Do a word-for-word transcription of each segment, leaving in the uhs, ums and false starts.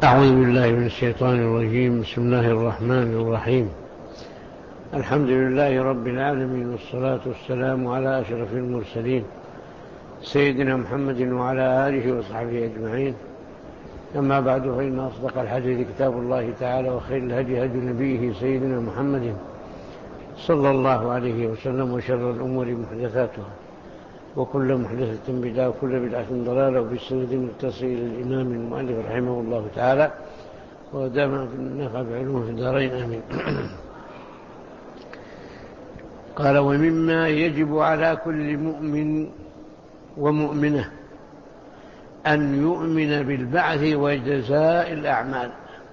أعوذ بالله من الشيطان الرجيم. بسم الله الرحمن الرحيم. الحمد لله رب العالمين، والصلاة والسلام على أشرف المرسلين سيدنا محمد وعلى آله وصحبه أجمعين. أما بعد، فإن أصدق الحديث كتاب الله تعالى، وخير الهدي هدي نبيه سيدنا محمد صلى الله عليه وسلم، وشر الأمور محدثاتها، وكل محدثة بدعة، وكل بدعة ضلالة، وبالسند المتصل للإمام المؤلف رحمه الله تعالى، ودام نفع بعلومه في الدارين آمين. قال: ومما يجب على كل مؤمن ومؤمنة أن يؤمن بالبعث وجزاء الأعمال.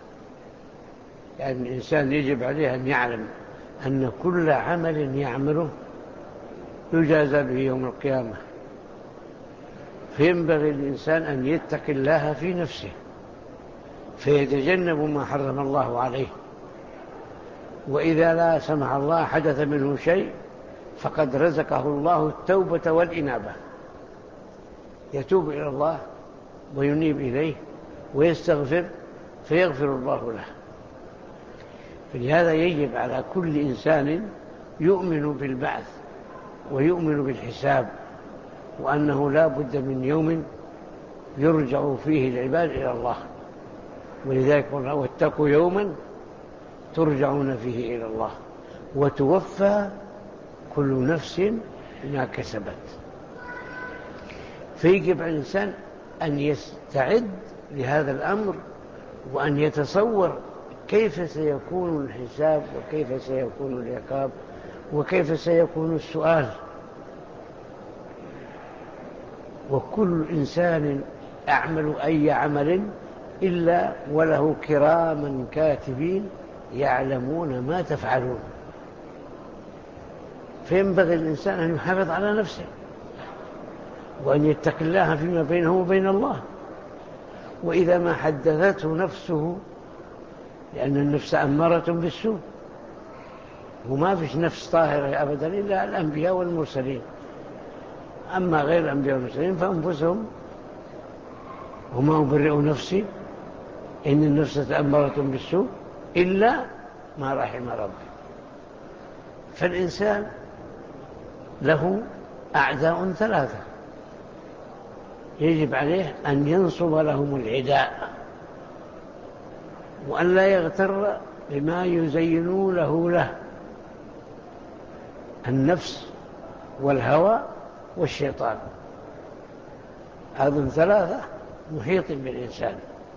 يعني الإنسان يجب عليه أن يعلم أن كل عمل يعمله يجازى به يوم القيامة، فينبغي الإنسان أن يتقي الله في نفسه فيتجنب ما حرم الله عليه، وإذا لا سمح الله حدث منه شيء فقد رزقه الله التوبة والإنابة، يتوب إلى الله وينيب إليه ويستغفر فيغفر الله له. فلهذا يجب على كل إنسان يؤمن بالبعث ويؤمن بالحساب، وأنه لا بد من يوم يرجع فيه العباد إلى الله. ولذلك قلنا: واتقوا يوما ترجعون فيه إلى الله وتوفى كل نفس ما كسبت. فيجب على الإنسان أن يستعد لهذا الأمر، وأن يتصور كيف سيكون الحساب، وكيف سيكون العقاب، وكيف سيكون السؤال. وكل إنسان أعمل أي عمل إلا وله كراما كاتبين يعلمون ما تفعلون. فينبغي الإنسان أن يحافظ على نفسه، وأن يتقي الله فيما بينه وبين الله. وإذا ما حدثته نفسه، لأن النفس أمارة بالسوء، وما فيش نفس طاهرة أبدا إلا الأنبياء والمرسلين. أما غير الأنبياء والمرسلين فأنفسهم وما أبرئ نفسي إن النفس تأمرة بالسوء إلا ما رحم ربي. فالإنسان له أعداء ثلاثة يجب عليه أن ينصب لهم العداء، وأن لا يغتر بما يزينوا له له النفس والهوى والشيطان. هذه ثلاثة محيط بالإنسان.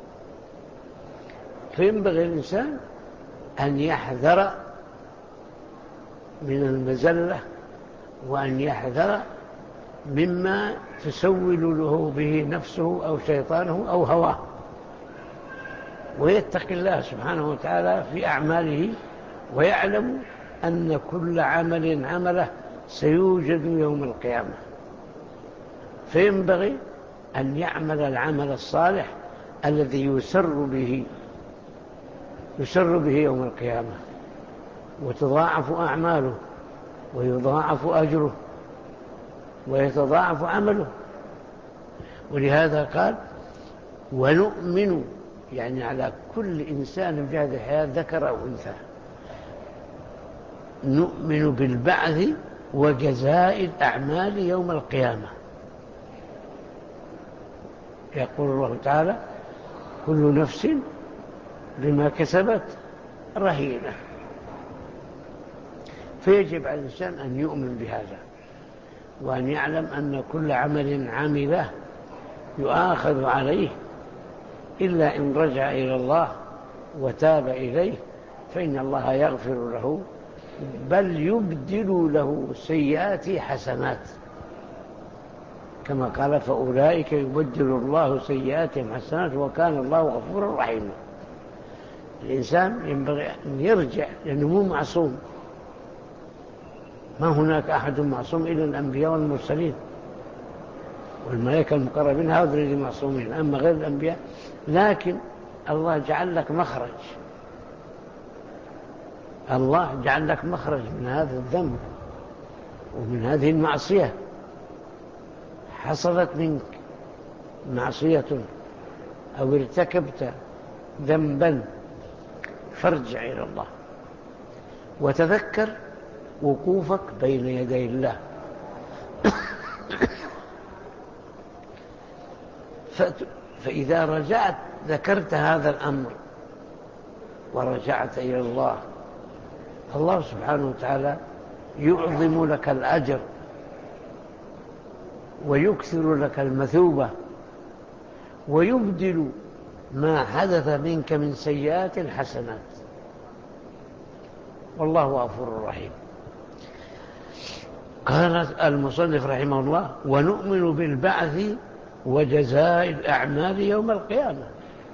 فينبغي الإنسان أن يحذر من المزلة، وأن يحذر مما تسول له به نفسه أو شيطانه أو هواه، ويتقي الله سبحانه وتعالى في أعماله، ويعلم أن كل عمل عمله سيوجد يوم القيامة. فينبغي أن يعمل العمل الصالح الذي يسر به يسر به يوم القيامة، وتضاعف أعماله، ويضاعف أجره، ويتضاعف عمله. ولهذا قال: ونؤمن، يعني على كل إنسان في هذه الحياة ذكر أو أنثى، نؤمن بالبعث وجزاء الأعمال يوم القيامة. يقول الله تعالى: كل نفس بما كسبت رهينة. فيجب على الإنسان أن يؤمن بهذا، وأن يعلم أن كل عمل عمله يؤاخذ عليه، إلا إن رجع إلى الله وتاب إليه فإن الله يغفر له، بل يبدل له سيئات حسنات، كما قال: فأولئك يبدل الله سيئاتهم حسنات وكان الله غفورا رحيما. الإنسان ينبغي أن يرجع، لأنه مو معصوم، ما هناك أحد معصوم إلا الأنبياء والمرسلين والملائكة المقربين، هؤلاء الذين معصومين. أما غير الأنبياء، لكن الله جعل لك مخرج، الله جعل لك مخرج من هذا الذنب ومن هذه المعصية. حصلت منك معصية أو ارتكبت ذنبا فارجع إلى الله وتذكر وقوفك بين يدي الله. فإذا رجعت ذكرت هذا الأمر ورجعت إلى الله، الله سبحانه وتعالى يعظم لك الأجر ويكثر لك المثوبة ويبدل ما حدث منك من سيئات الحسنات، والله غفور رحيم. قال المصنف رحمه الله: ونؤمن بالبعث وجزاء الأعمال يوم القيامة،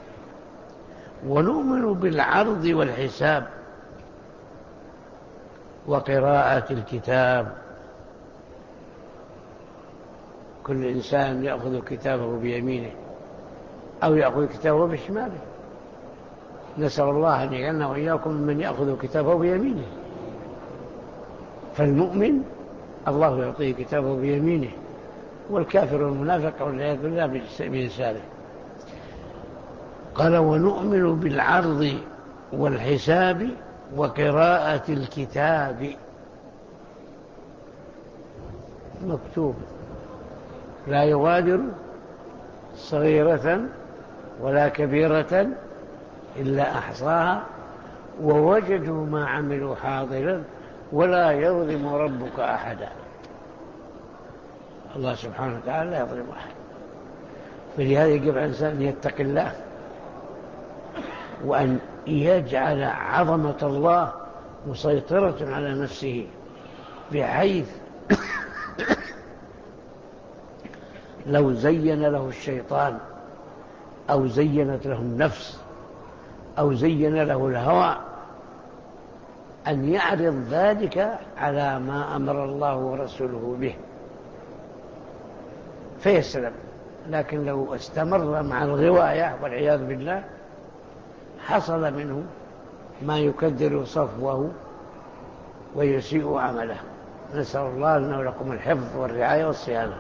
ونؤمن بالعرض والحساب وقراءة الكتاب. كل إنسان يأخذ كتابه بيمينه أو يأخذ كتابه بشماله، نسأل الله أن يجعلنا وإياكم من يأخذ كتابه بيمينه. فالمؤمن الله يعطيه كتابه بيمينه، والكافر والمنافق والعياذ بالله بيساره. قال: ونؤمن بالعرض والحساب وقراءة الكتاب. مكتوب لا يغادر صغيرة ولا كبيرة إلا أحصاها ووجدوا ما عملوا حاضرا ولا يظلم ربك أحدا. الله سبحانه وتعالى لا يظلم أحد، فلهذا يجب على الإنسان أن يتقي الله وأن يجعل عظمة الله مسيطرة على نفسه، بحيث لو زين له الشيطان أو زينت له النفس أو زين له الهوى أن يعرض ذلك على ما أمر الله ورسوله به فيسلم. لكن لو استمر مع الغواية والعياذ بالله حصل منه ما يكدر صفوه ويسيء عمله. نسأل الله لنا ولكم الحفظ والرعاية والصيانة.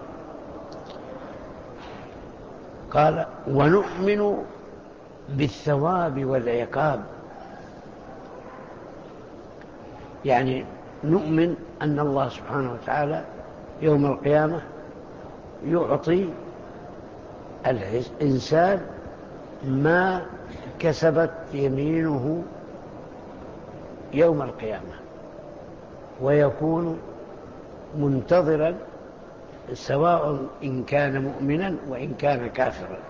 قال: ونؤمن بالثواب والعقاب، يعني نؤمن أن الله سبحانه وتعالى يوم القيامة يعطي الإنسان ما كسبت يمينه يوم القيامة، ويكون منتظرا سواء إن كان مؤمنا وإن كان كافرا.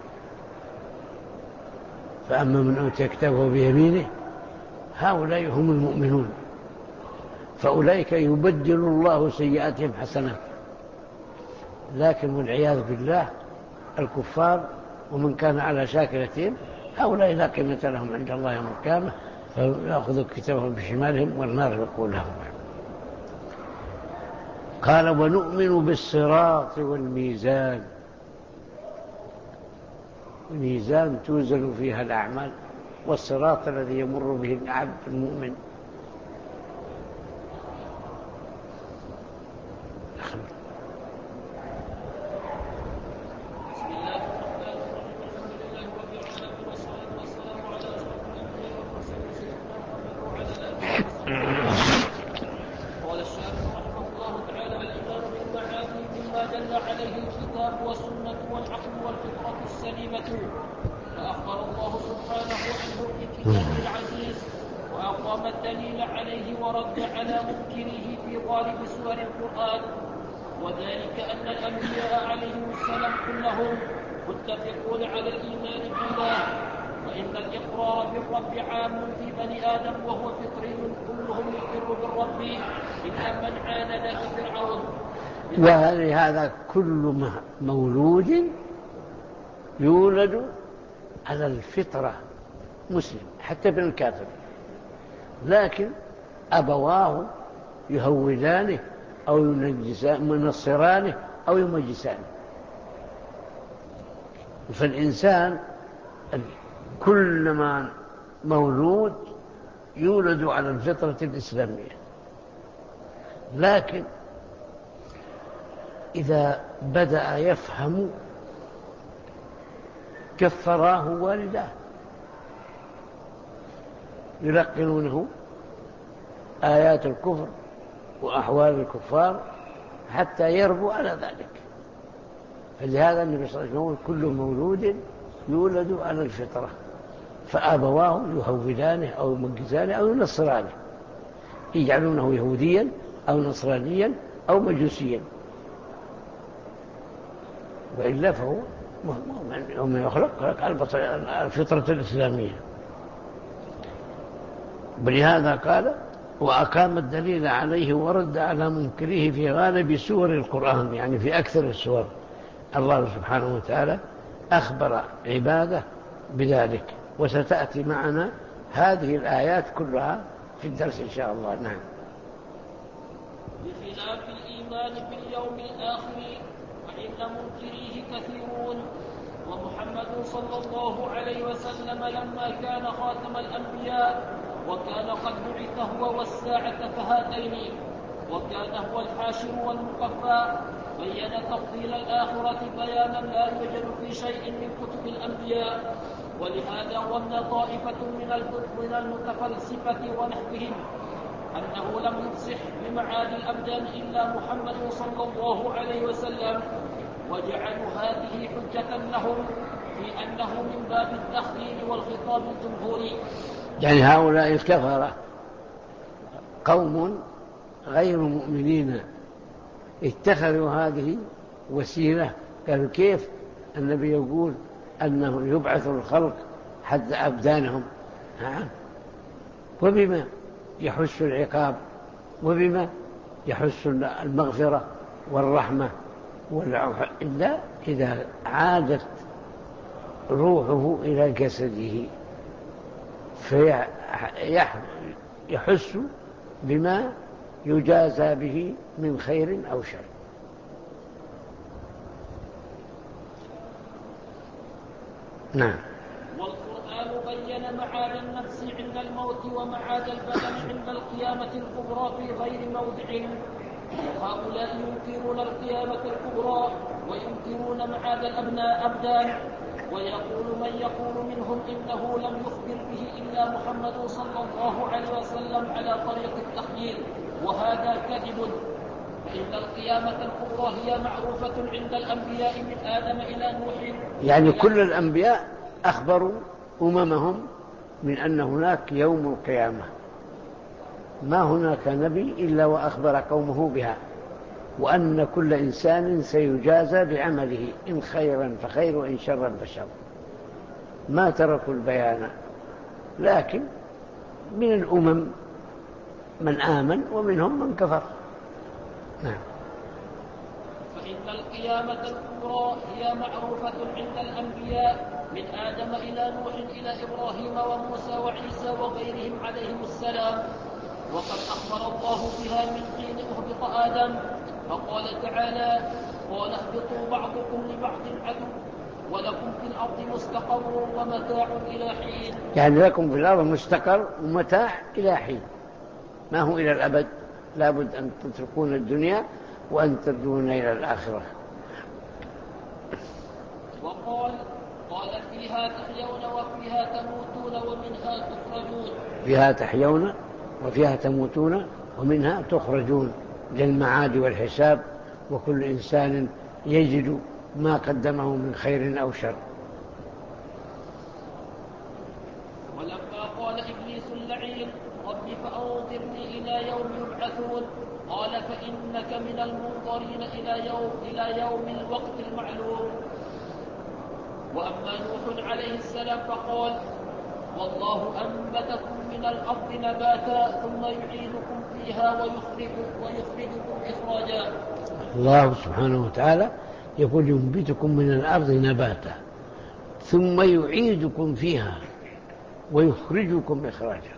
فأما من أوتي كتابه بيمينه هؤلاء هم المؤمنون، فأولئك يبدل الله سيئاتهم حسنات. لكن والعياذ بالله الكفار ومن كان على شاكلتهم هؤلاء لا قيمة لهم عند الله يوم القيامة، فيأخذوا كتابهم بشمالهم والنار يقول لهم. قال: ونؤمن بالصراط والميزان، الميزان توزن فيها الأعمال، والصراط الذي يمر به العبد المؤمن. قال الشارح رحمه الله تعالى: الإيمان بالمعاني مما دل عليه الكتاب والسنة والعقل والفطرة السليمة. فأخبر الله سبحانه عنه في كتابه العزيز وأقام الدليل عليه ورد على منكره في غالب سور القرآن، وذلك أن الأنبياء عليهم السلام كلهم متفقون على الإيمان بالله، وإن الإقرار بالرب عام في بني آدم وهو فطري، كلهم يقر بالرب إلا من عاند كفرعون. وهذا كل مولود يولد على الفطرة مسلم حتى ابن الكافر، لكن أبواه يهودانه أو ينصرانه أو يمجسانه. فالإنسان كلما مولود يولد على الفطرة الإسلامية، لكن إذا بدأ يفهم كفراه والداه يلقنونه آيات الكفر وأحوال الكفار حتى يربوا على ذلك. فلهذا النبي صلى الله عليه وسلم يقول كل مولود يولد على الفطرة فأبواه يهودانه أو يمجزانه أو ينصرانه، يجعلونه يهوديا أو نصرانيا أو مجوسيا، وإلا فهو يوم يخلق خلق على الفطرة الإسلامية. ولهذا قال وأقام الدليل عليه ورد على منكره في غالب سور القرآن، يعني في أكثر السور الله سبحانه وتعالى أخبر عباده بذلك، وستأتي معنا هذه الآيات كلها في الدرس إن شاء الله. نعم. بخلاف الإيمان باليوم الآخر فإن منكريه كثيرون، ومحمد صلى الله عليه وسلم لما كان خاتم الأنبياء وكان قد بعث هو والساعة كهاتين، وكان هو الحاشر والمقفى، بين تفضيل الآخرة بيانا لا يوجد في شيء من كتب الأنبياء. ولهذا ظن طائفة من المتفلسفة ونحوهم أنه لم يفصح بمعاد الأبدان إلا محمد صلى الله عليه وسلم، وجعلوا هذه حجة لهم في أنه من باب التخييل والخطاب الجمهوري. يعني هؤلاء الكفرة قوم غير مؤمنين اتخذوا هذه وسيلة، قالوا كيف النبي يقول أنه يبعث الخلق حتى أبدانهم، وبما يحس العقاب وبما يحس المغفرة والرحمة والعفو إلا إذا عادت روحه إلى جسده فيحس بما يجازى به من خير أو شر. نعم. والقرآن بين معاد النفس عند الموت ومعاد البدن عند القيامة الكبرى في غير موضع. وهؤلاء ينكرون القيامة الكبرى وينكرون معاد الأبناء أبدان، ويقول من يقول منهم إنه لم يخبر به إلا محمد صلى الله عليه وسلم على طريق التخيير، وهذا كذب. فإن القيامة الكبرى هي معروفة عند الأنبياء من آدم إلى نوح. يعني كل الأنبياء أخبروا أممهم من أن هناك يوم القيامة، ما هناك نبي إلا وأخبر قومه بها، وأن كل إنسان سيجازى بعمله إن خيرا فخير وإن شرا فشر، ما تركوا البيان. لكن من الأمم من آمن ومنهم من كفر. نعم. فإن القيامة الكبرى هي معروفة عند الأنبياء من آدم إلى نوح إلى إبراهيم وموسى وعيسى وغيرهم عليهم السلام، وقد أخبر الله بها من حين أهبط آدم، فقال تعالى قال اهبطوا بعضكم لبعض عدو ولكم في الأرض مستقر ومتاع إلى حين. يعني لكم في الأرض مستقر ومتاع إلى حين، ما هو إلى الأبد، لابد أن تتركون الدنيا وأن ترجون إلى الآخرة. وقال قال فيها تحيون وفيها تموتون ومنها تخرجون. فيها تحيون وفيها تموتون ومنها تخرجون، للمعاد والحساب، وكل إنسان يجد ما قدمه من خير أو شر. ولما قال إبليس اللعين رب فأنظرني إلى يوم يبعثون قال فإنك من المنظرين إلى يوم, إلى يوم الوقت المعلوم. وأما نوح عليه السلام فقال والله أنبتكم من الأرض نباتا ثم يعيدكم فيها ويخرجكم, ويخرجكم إخراجا. الله سبحانه وتعالى يقول ينبتكم من الأرض نباتا ثم يعيدكم فيها ويخرجكم إخراجا.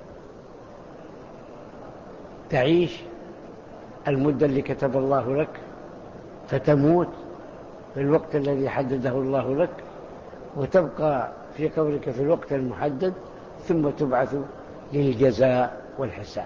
تعيش المدة اللي كتب الله لك فتموت في الوقت الذي حدده الله لك، وتبقى في قبرك في الوقت المحدد، ثم تبعث للجزاء والحساب.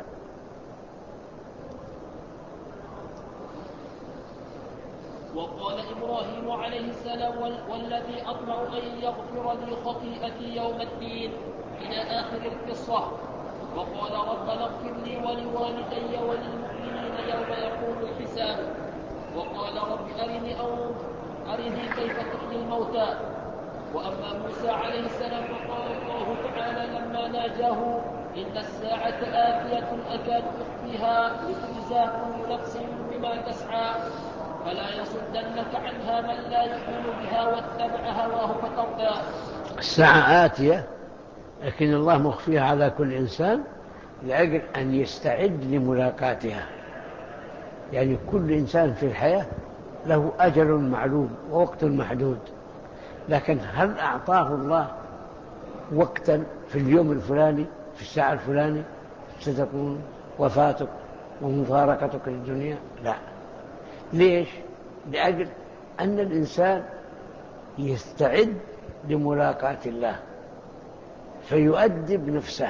وقال إبراهيم عليه السلام والذي أطمع أن يغفر لي خطيئتي يوم الدين إلى آخر القصة. وقال ربنا اغفر لي ولوالدي وللمؤمنين يوم يقوم الحساب. وقال رب أرني أو أرني كيف تحيي الموتى. وأما موسى عليه السلام فقال الله تعالى لما ناجاه إن الساعة آتية أكاد أخفيها لتجزى كل نفس بما تسعى فلا يصدنك عنها من لا يؤمن بها واتبع هواه فتردى. الساعة آتية لكن الله مخفيها على كل إنسان لأجل أن يستعد لملاقاتها. يعني كل إنسان في الحياة له أجل معلوم ووقت محدود، لكن هل أعطاه الله وقتا في اليوم الفلاني في الساعة الفلاني ستكون وفاتك ومفارقتك للدنيا؟ لا. ليش؟ لأجل أن الإنسان يستعد لملاقاة الله فيؤدب نفسه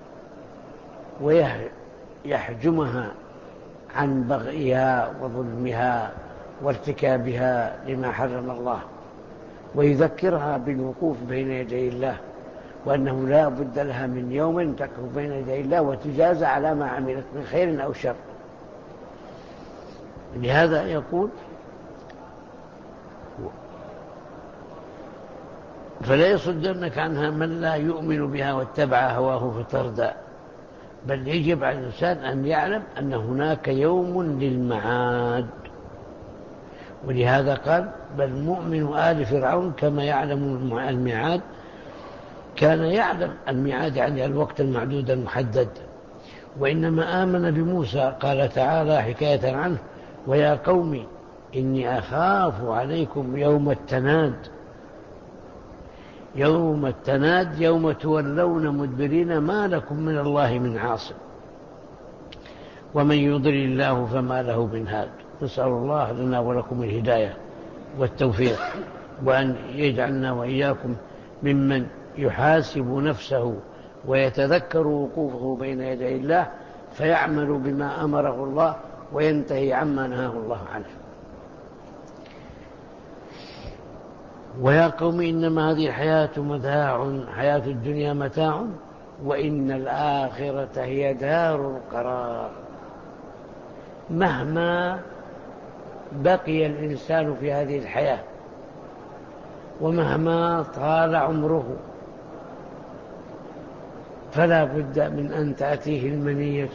ويحجمها عن بغيها وظلمها وارتكابها لما حرم الله، ويذكرها بالوقوف بين يدي الله وأنه لا بد لها من يوم تقف بين يدي الله وتجازى على ما عملت من خير أو شر. لهذا يقول فلا يصدنك عنها من لا يؤمن بها واتبع هواه فتردى. بل يجب على الإنسان أن يعلم أن هناك يوم للمعاد. ولهذا قال بل مؤمن آل فرعون كما يعلم الميعاد كان يعلم الميعاد يعني الوقت المعدود المحدد، وإنما آمن بموسى. قال تعالى حكاية عنه ويا قوم إني أخاف عليكم يوم التناد. يوم التناد يوم تولون مدبرين ما لكم من الله من عاصم ومن يضلل الله فما له من هاد. نسأل الله لنا ولكم الهداية والتوفيق، وأن يجعلنا وإياكم ممن يحاسب نفسه ويتذكر وقوفه بين يدي الله فيعمل بما أمره الله وينتهي عما نهاه الله عنه. ويا قوم إنما هذه الحياة متاع حياة الدنيا متاع وإن الآخرة هي دار القرار. مهما بقي الإنسان في هذه الحياة ومهما طال عمره فلا بد من أن تأتيه المنية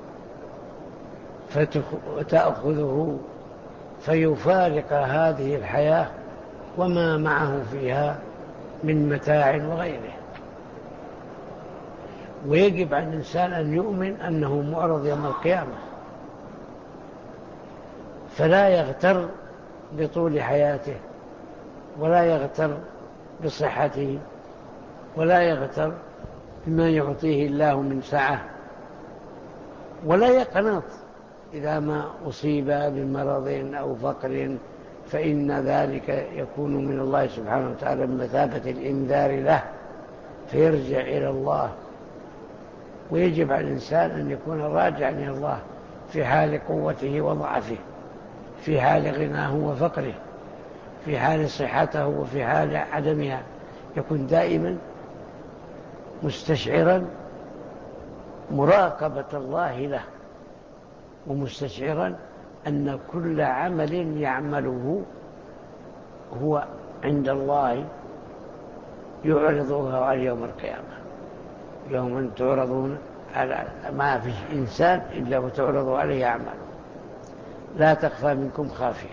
فتأخذه فيفارق هذه الحياة وما معه فيها من متاع وغيره. ويجب على الإنسان أن يؤمن أنه معرض يوم القيامة، فلا يغتر بطول حياته ولا يغتر بصحته ولا يغتر بما يعطيه الله من سعة، ولا يقنط إذا ما أصيب بمرض أو فقر، فإن ذلك يكون من الله سبحانه وتعالى بمثابة الإنذار له فيرجع إلى الله. ويجب على الإنسان أن يكون راجعا إلى الله في حال قوته وضعفه، في حال غناه وفقره، في حال صحته وفي حال عدمها، يكون دائما مستشعرا مراقبة الله له ومستشعرا أن كل عمل يعمله هو عند الله يعرضه على يوم القيامة. يوم تعرضون على ما في إنسان إلا وتعرض عليه أعماله لا تخفى منكم خافية.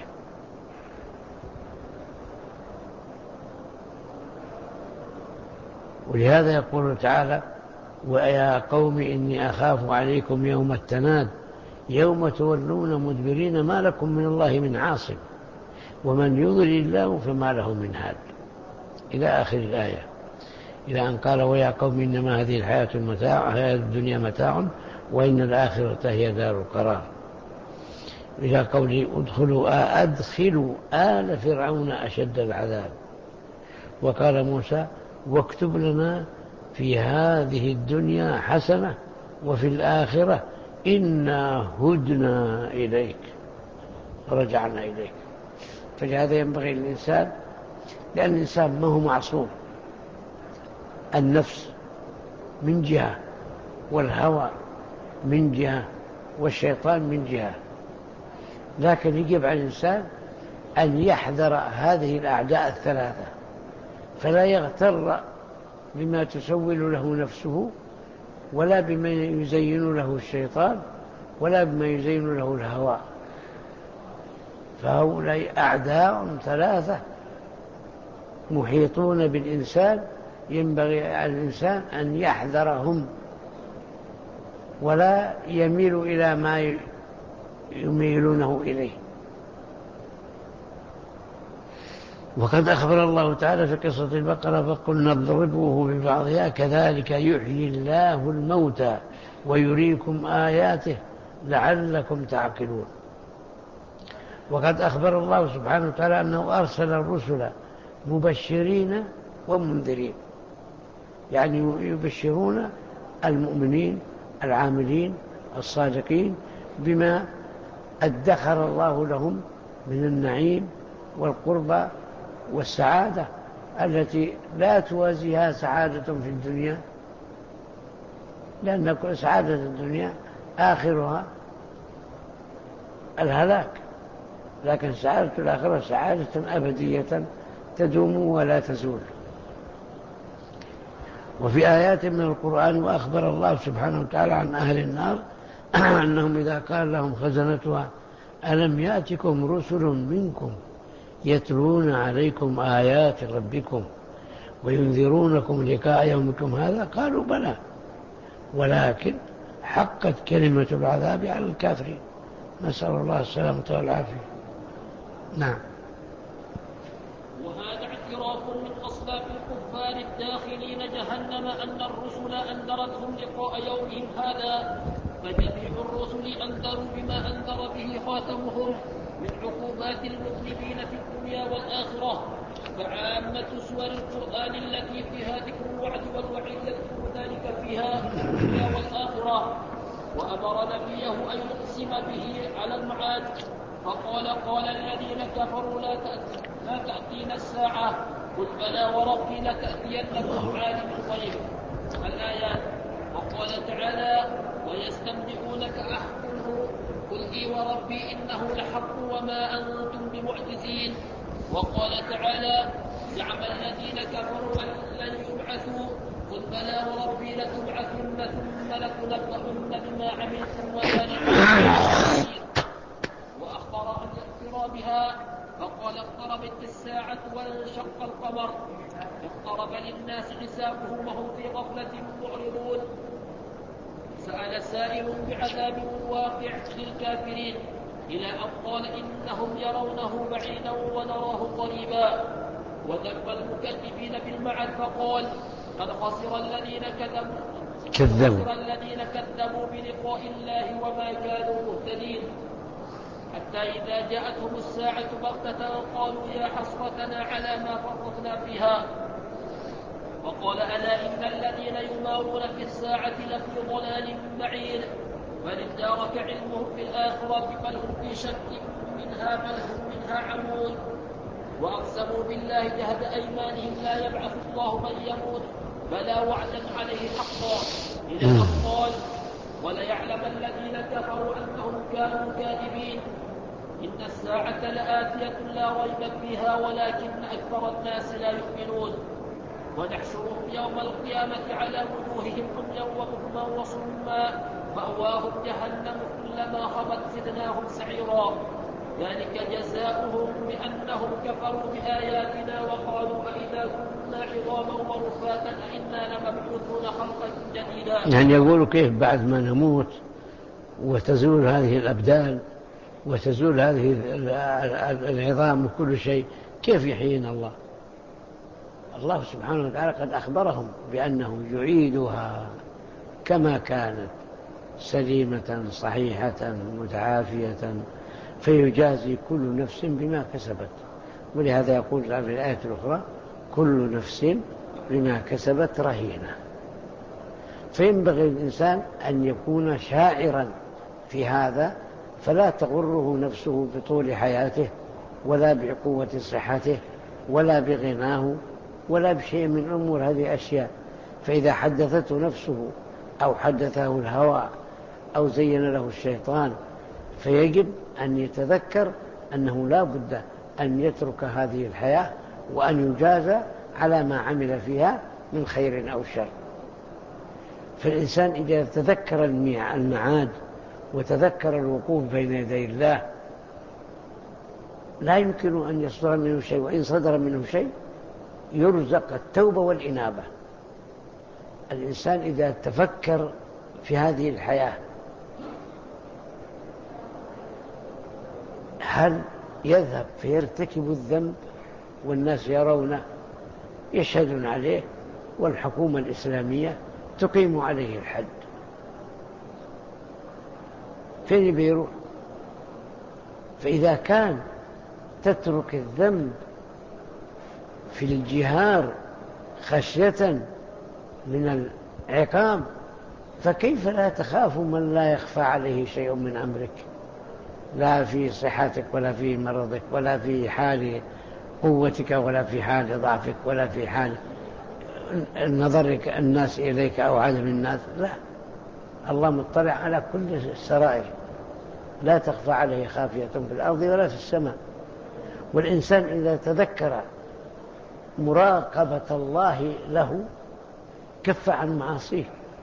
ولهذا يقول تعالى ويا قوم إني أخاف عليكم يوم التناد يوم تولون مدبرين ما لكم من الله من عاصم ومن يضلل الله فما له من هاد، إلى آخر الآية، إلى أن قال ويا قوم إنما هذه الحياة المتاع حياة الدنيا متاع وإن الآخرة هي دار القرار، إلى قوله ادخلوا أدخلوا آل فرعون أشد العذاب. وقال موسى واكتب لنا في هذه الدنيا حسنة وفي الآخرة إنا هدنا إليك رجعنا إليك. فلهذا ينبغي للإنسان، لأن الإنسان ما هو معصوم، النفس من جهة والهوى من جهة والشيطان من جهة، لكن يجب على الإنسان أن يحذر هذه الأعداء الثلاثة، فلا يغتر بما تسول له نفسه، ولا بما يزين له الشيطان، ولا بما يزين له الهوى. فهؤلاء أعداء ثلاثة محيطون بالإنسان، ينبغي على الإنسان أن يحذرهم ولا يميل إلى ما يميلونه إليه. وقد أخبر الله تعالى في قصة البقرة فقلنا اضربوه ببعضها كذلك يحيي الله الموتى ويريكم آياته لعلكم تعقلون. وقد أخبر الله سبحانه وتعالى أنه أرسل الرسل مبشرين ومنذرين، يعني يبشرون المؤمنين العاملين الصادقين بما ادخر الله لهم من النعيم والقربى والسعادة التي لا توازيها سعادة في الدنيا، لأن كل سعادة الدنيا آخرها الهلاك، لكن سعادة الآخرة سعادة أبدية تدوم ولا تزول. وفي آيات من القرآن وأخبر الله سبحانه وتعالى عن أهل النار أنهم إذا قال لهم خزنتها ألم يأتكم رسل منكم يتلون عليكم آيات ربكم وينذرونكم لقاء يومكم هذا قالوا بلى ولكن حقت كلمة العذاب على الكافرين. نسأل الله السلامة والعافية. نعم. وهذا اعتراف من أصلاف الكفار الداخلين جهنم أن الرسل أنذرتهم لقاء يومهم هذا، فجميع الرسل أنذروا بما أنذر به خاتمهم من عقوبات المذنبين في الدنيا والآخرة. فعامة سور القرآن التي فيها ذكر الوعد والوعيد يذكر ذلك فيها في الدنيا والآخرة. وأمر نبيه أن يقسم به على المعاد، فقال قال الذين كفروا لا لا تأتينا الساعة، قل بلى وربي لتأتينكم عالم الغيب الآيات. وقال تعالى ويستنبئونك أحق هو، قل إي وربي إنه لحق وما أنتم بمعجزين. وقال تعالى زعم الذين كفروا أن لن يبعثوا، قل بلى وربي لتبعثن ثم لتنبؤن بما عملتم وذلك وأخبر عن الاقترابها فقال اقتربت الساعة وانشق القمر، اقترب للناس حسابهم وهم في غفلة معرضون. سأل سائل بعذاب واقع للكافرين إلى أن قال إنهم يرونه بعيدا ونراه قريبا. وذب المكذبين بالمعد فقال قد خسر الذين كذبوا كذبوا خسر الذين كذبوا بلقاء الله وما كانوا مهتدين. حتى إذا جاءتهم الساعة بغتة قالوا يا حسرتنا على ما فرطنا فيها. وقال ألا إن الذين يمارون في الساعة لفي ضلال بعيد، بل ادارك علمهم في الآخرة بل هم في شك منها بل هم منها عمون. وأقسموا بالله جهد أيمانهم لا يبعث الله من يموت بلى وعدا عليه حقا، إلى أن قال وليعلم الذين كفروا أنهم كانوا كاذبين. إن الساعة لآتية لا ريب فيها ولكن أكثر الناس لا يؤمنون. ونحشرهم يوم القيامة على وجوههم عميا وبكما وصما مأواهم جهنم كلما خبت زدناهم سعيرا. ذلك جزاؤهم بأنهم كفروا بآياتنا وقالوا أئذا كنا عظاما ورفاتا أئنا لمبعوثون خلقا جديدا. يعني يقولوا كيف بعد ما نموت وتزول هذه الأبدان وتزول هذه العظام وكل شيء كيف يحيينا الله؟ الله سبحانه وتعالى قد أخبرهم بأنه يعيدها كما كانت سليمة صحيحة متعافية فيجازي كل نفس بما كسبت. ولهذا يقول في الآية الأخرى كل نفس بما كسبت رهينة. فينبغي الإنسان أن يكون شاعرا في هذا، فلا تغره نفسه بطول حياته ولا بقوة صحته ولا بغناه ولا بشيء من أمور هذه أشياء. فإذا حدثته نفسه أو حدثه الهوى أو زين له الشيطان، فيجب أن يتذكر أنه لا بد أن يترك هذه الحياة وأن يجازى على ما عمل فيها من خير أو شر. فالإنسان إذا تذكر المعاد وتذكر الوقوف بين يدي الله لا يمكن أن يصدر منه شيء، وإن صدر منه شيء يرزق التوبة والإنابة. الإنسان إذا تفكر في هذه الحياة هل يذهب فيرتكب الذنب والناس يرونه يشهدون عليه والحكومة الإسلامية تقيم عليه الحد، فين بيروح؟ فإذا كان تترك الذنب في الجهار خشية من العقاب، فكيف لا تخاف من لا يخفى عليه شيء من أمرك، لا في صحتك ولا في مرضك ولا في حال قوتك ولا في حال ضعفك ولا في حال نظرك الناس إليك أو عدم الناس، لا، الله مطلع على كل السرائر، لا تخفى عليه خافية في الأرض ولا في السماء. والإنسان إذا تذكر مراقبة الله له كف عن معاصيه،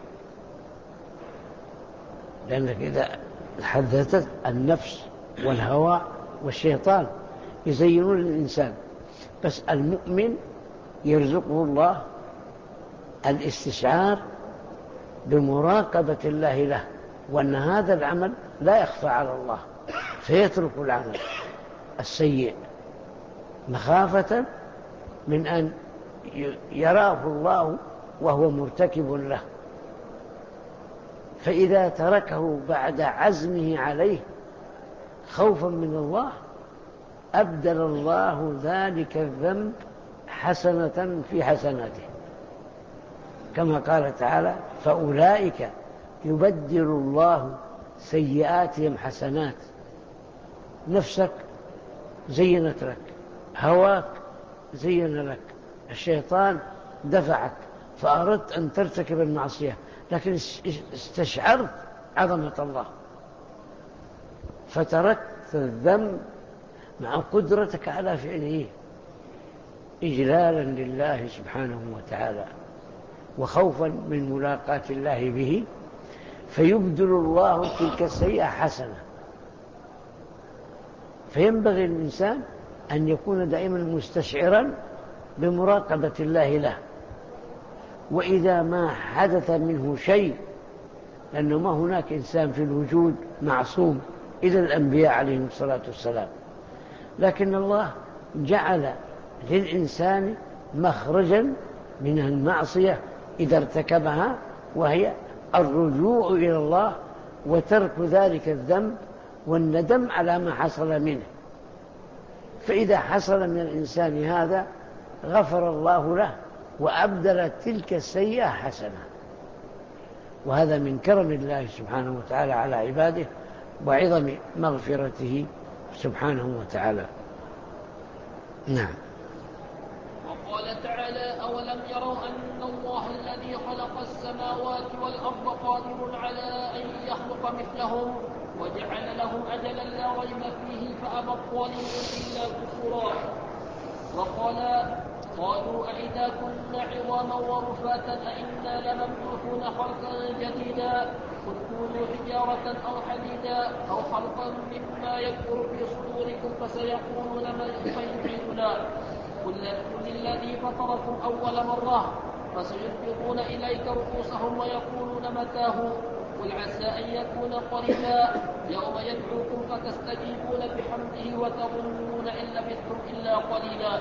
لأنك إذا حدثت النفس والهوى والشيطان يزينون الإنسان، بس المؤمن يرزقه الله الاستشعار بمراقبة الله له، وأن هذا العمل لا يخفى على الله، فيترك العمل السيء مخافة من أن يراه الله وهو مرتكب له. فإذا تركه بعد عزمه عليه خوفا من الله أبدل الله ذلك الذنب حسنة في حسناته، كما قال تعالى: فأولئك يبدل الله سيئاتهم حسنات. نفسك زينت لك، هواك زين لك، الشيطان دفعك فأردت أن ترتكب المعصية، لكن استشعرت عظمة الله فتركت الذنب مع قدرتك على فعله إجلالا لله سبحانه وتعالى وخوفا من ملاقاة الله به، فيبدل الله تلك السيئة حسنة. فينبغي الإنسان أن يكون دائما مستشعرا بمراقبة الله له، وإذا ما حدث منه شيء، لأنه ما هناك إنسان في الوجود معصوم إلى الأنبياء عليهم الصلاة والسلام، لكن الله جعل للإنسان مخرجا من المعصية إذا ارتكبها، وهي الرجوع إلى الله وترك ذلك الذنب والندم على ما حصل منه. فإذا حصل من الإنسان هذا غفر الله له وأبدل تلك السيئة حسنة، وهذا من كرم الله سبحانه وتعالى على عباده وعظم مغفرته سبحانه وتعالى. نعم. وقال تعالى: أولم يروا أن الله الذي خلق السماوات والأرض قادر على أن يخلق مثلهم وجعل لهم أجلا لا ريب فيه فأبى الظالمون إلا كفورا. وقال: قالوا أئذا كنا عظاما ورفاتا أئنا لمبعوثون خلقا جديدا قل كونوا حجارة أو حديدا أو خلقا مما يكبر في صدوركم فسيقولون من يعيدنا قل للذي فطركم أول مرة فسينفضون إليك رؤوسهم ويقولون متاه قل عسى أن يكون قريبا يوم يدعوكم فتستجيبون بحمده وتظنون إن لبثتم إلا قليلا.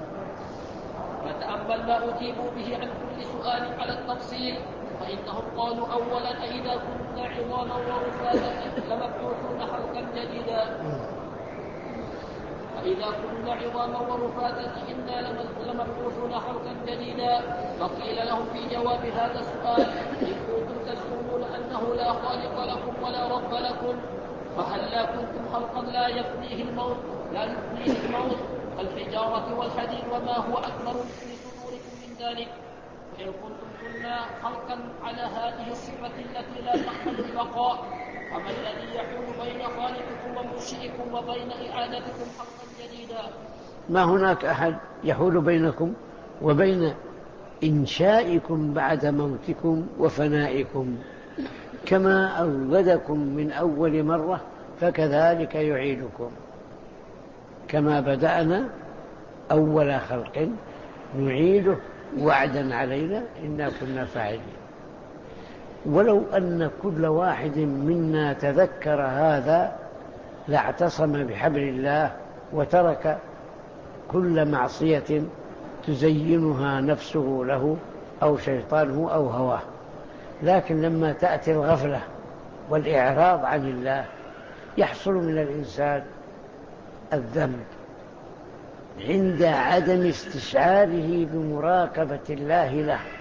فتأمل ما أجيبوا به عن كل سؤال على التفصيل، فإنهم قالوا أولا: أئذا كنا عظاما ورفاتا لمبعوثون خلقا جديدا أئذا كنا عظاما ورفاتا إنا لمبعوثون خلقا جديدا. فقيل لهم في جواب هذا السؤال: إن كنتم تزعمون أنه لا خالق لكم ولا رب لكم فهلا كنتم خلقا لا يفنيه الموت لا يفنيه الموت الحجارة والحديد وما هو أكبر في صدوركم من ذلك إن كنتم كنا خلقا على هذه الصفة التي لا تقبل البقاء، فما الذي يحول بين خالقكم ومنشئكم وبين إعادتكم خلقا جديدا؟ ما هناك أحد يحول بينكم وبين إنشائكم بعد موتكم وفنائكم. كما أوجدكم من أول مرة فكذلك يعيدكم، كما بدأنا أول خلق نعيده وعدا علينا إنا كنا فاعلين. ولو أن كل واحد منا تذكر هذا لاعتصم بحبل الله وترك كل معصية تزينها نفسه له أو شيطانه أو هواه. لكن لما تأتي الغفلة والإعراض عن الله يحصل من الإنسان الذنب عند عدم استشعاره بمراقبة الله له،